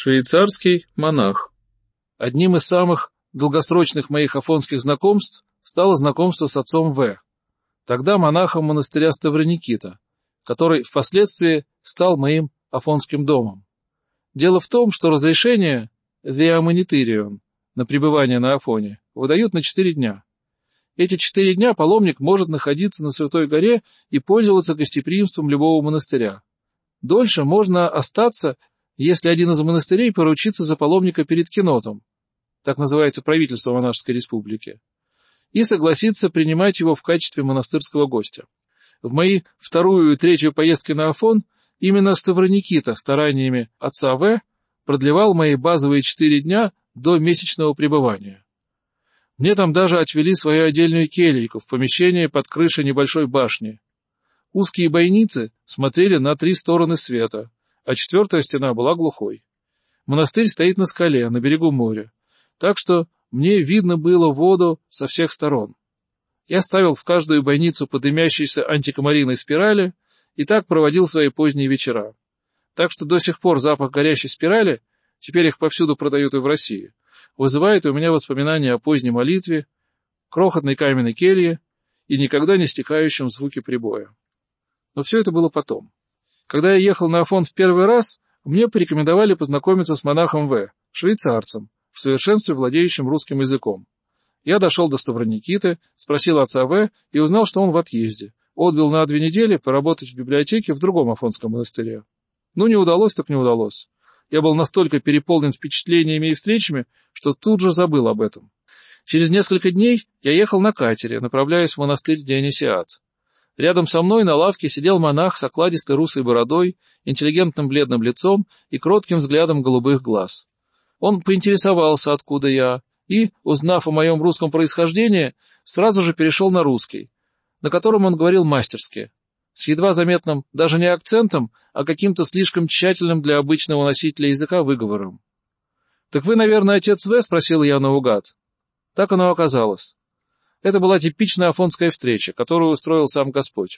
Швейцарский монах. Одним из самых долгосрочных моих афонских знакомств стало знакомство с отцом В., тогда монахом монастыря Ставроникита, который впоследствии стал моим афонским домом. Дело в том, что разрешение «Виамонитерион» на пребывание на Афоне выдают на 4 дня. Эти 4 дня паломник может находиться на Святой горе и пользоваться гостеприимством любого монастыря. Дольше можно остаться, если один из монастырей поручится за паломника перед кенотом, так называется правительство монашеской республики, и согласится принимать его в качестве монастырского гостя. В мои вторую и третью поездки на Афон именно Ставроникита стараниями отца В. продлевал мои базовые 4 дня до месячного пребывания. Мне там даже отвели свою отдельную келейку в помещении под крышей небольшой башни. Узкие бойницы смотрели на 3 стороны света, а 4-я стена была глухой. Монастырь стоит на скале, на берегу моря, так что мне видно было воду со всех сторон. Я ставил в каждую бойницу по дымящейся антикомариной спирали и так проводил свои поздние вечера. Так что до сих пор запах горящей спирали, теперь их повсюду продают и в России, вызывает у меня воспоминания о поздней молитве, крохотной каменной келье и никогда не стихающем звуке прибоя. Но все это было потом. Когда я ехал на Афон в первый раз, мне порекомендовали познакомиться с монахом В., швейцарцем, в совершенстве владеющим русским языком. Я дошел до Ставроникиты, спросил отца В. и узнал, что он в отъезде. Отбыл на 2 недели поработать в библиотеке в другом афонском монастыре. Ну, не удалось, так не удалось. Я был настолько переполнен впечатлениями и встречами, что тут же забыл об этом. Через несколько дней я ехал на катере, направляясь в монастырь Дионисиат. Рядом со мной на лавке сидел монах с окладистой русой бородой, интеллигентным бледным лицом и кротким взглядом голубых глаз. Он поинтересовался, откуда я, и, узнав о моем русском происхождении, сразу же перешел на русский, на котором он говорил мастерски, с едва заметным даже не акцентом, а каким-то слишком тщательным для обычного носителя языка выговором. «Так вы, наверное, отец В?» — спросил я наугад. Так оно оказалось. Это была типичная афонская встреча, которую устроил сам Господь.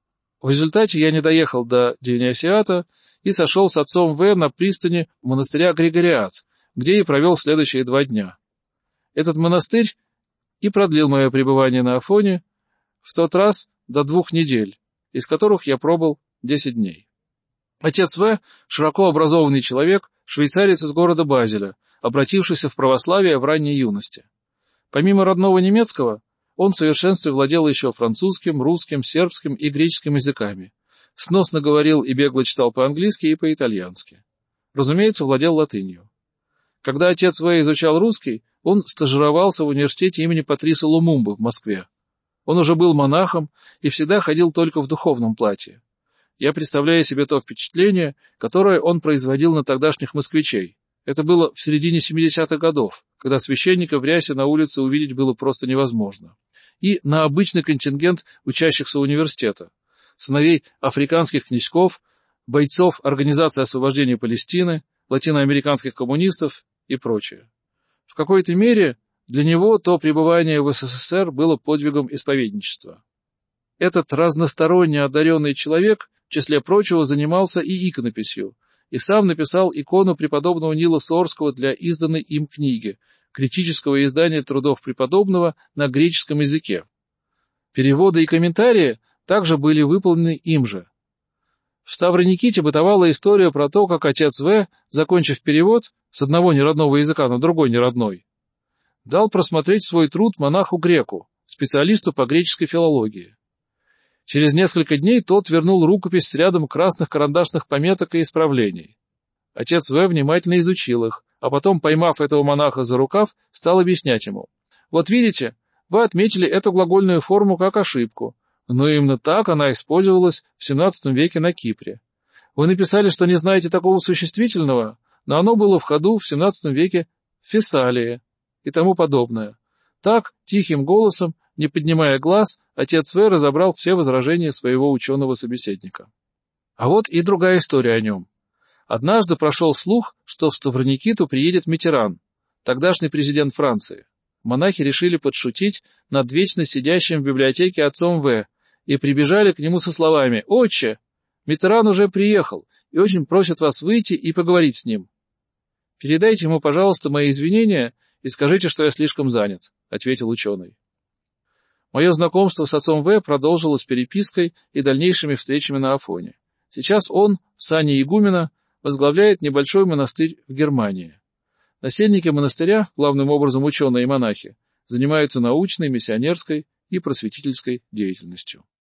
В результате я не доехал до Дионисиата и сошел с отцом В. на пристани монастыря Григориат, где и провел следующие 2 дня. Этот монастырь и продлил мое пребывание на Афоне в тот раз до 2 недель, из которых я пробыл 10 дней. Отец В. широко образованный человек, швейцарец из города Базеля, обратившийся в православие в ранней юности. Помимо родного немецкого, он в совершенстве владел еще французским, русским, сербским и греческим языками. Сносно говорил и бегло читал по-английски и по-итальянски. Разумеется, владел латынью. Когда отец В. изучал русский, он стажировался в университете имени Патриса Лумумбы в Москве. Он уже был монахом и всегда ходил только в духовном платье. Я представляю себе то впечатление, которое он производил на тогдашних москвичей. Это было в середине 70-х годов, когда священника в рясе на улице увидеть было просто невозможно. И на обычный контингент учащихся университета, сыновей африканских князьков, бойцов Организации освобождения Палестины, латиноамериканских коммунистов и прочее. В какой-то мере для него то пребывание в СССР было подвигом исповедничества. Этот разносторонне одаренный человек, в числе прочего, занимался и иконописью, и сам написал икону преподобного Нила Сорского для изданной им книги, критического издания трудов преподобного на греческом языке. Переводы и комментарии также были выполнены им же. В Ставрониките бытовала история про то, как отец В., закончив перевод с одного неродного языка на другой неродной, дал просмотреть свой труд монаху-греку, специалисту по греческой филологии. Через несколько дней тот вернул рукопись с рядом красных карандашных пометок и исправлений. Отец В. внимательно изучил их, а потом, поймав этого монаха за рукав, стал объяснять ему. «Вот видите, вы отметили эту глагольную форму как ошибку, но именно так она использовалась в XVII веке на Кипре. Вы написали, что не знаете такого существительного, но оно было в ходу в XVII веке в Фессалии и тому подобное». Так, тихим голосом, не поднимая глаз, отец В. разобрал все возражения своего ученого собеседника. А вот и другая история о нем. Однажды прошел слух, что в Ставроникиту приедет Миттеран, тогдашний президент Франции. Монахи решили подшутить над вечно сидящим в библиотеке отцом В. и прибежали к нему со словами: «Отче, Миттеран уже приехал и очень просит вас выйти и поговорить с ним». «Передайте ему, пожалуйста, мои извинения и скажите, что я слишком занят», — ответил ученый. Мое знакомство с отцом В. продолжилось перепиской и дальнейшими встречами на Афоне. Сейчас он, в сане игумена, возглавляет небольшой монастырь в Германии. Насельники монастыря, главным образом ученые и монахи, занимаются научной, миссионерской и просветительской деятельностью.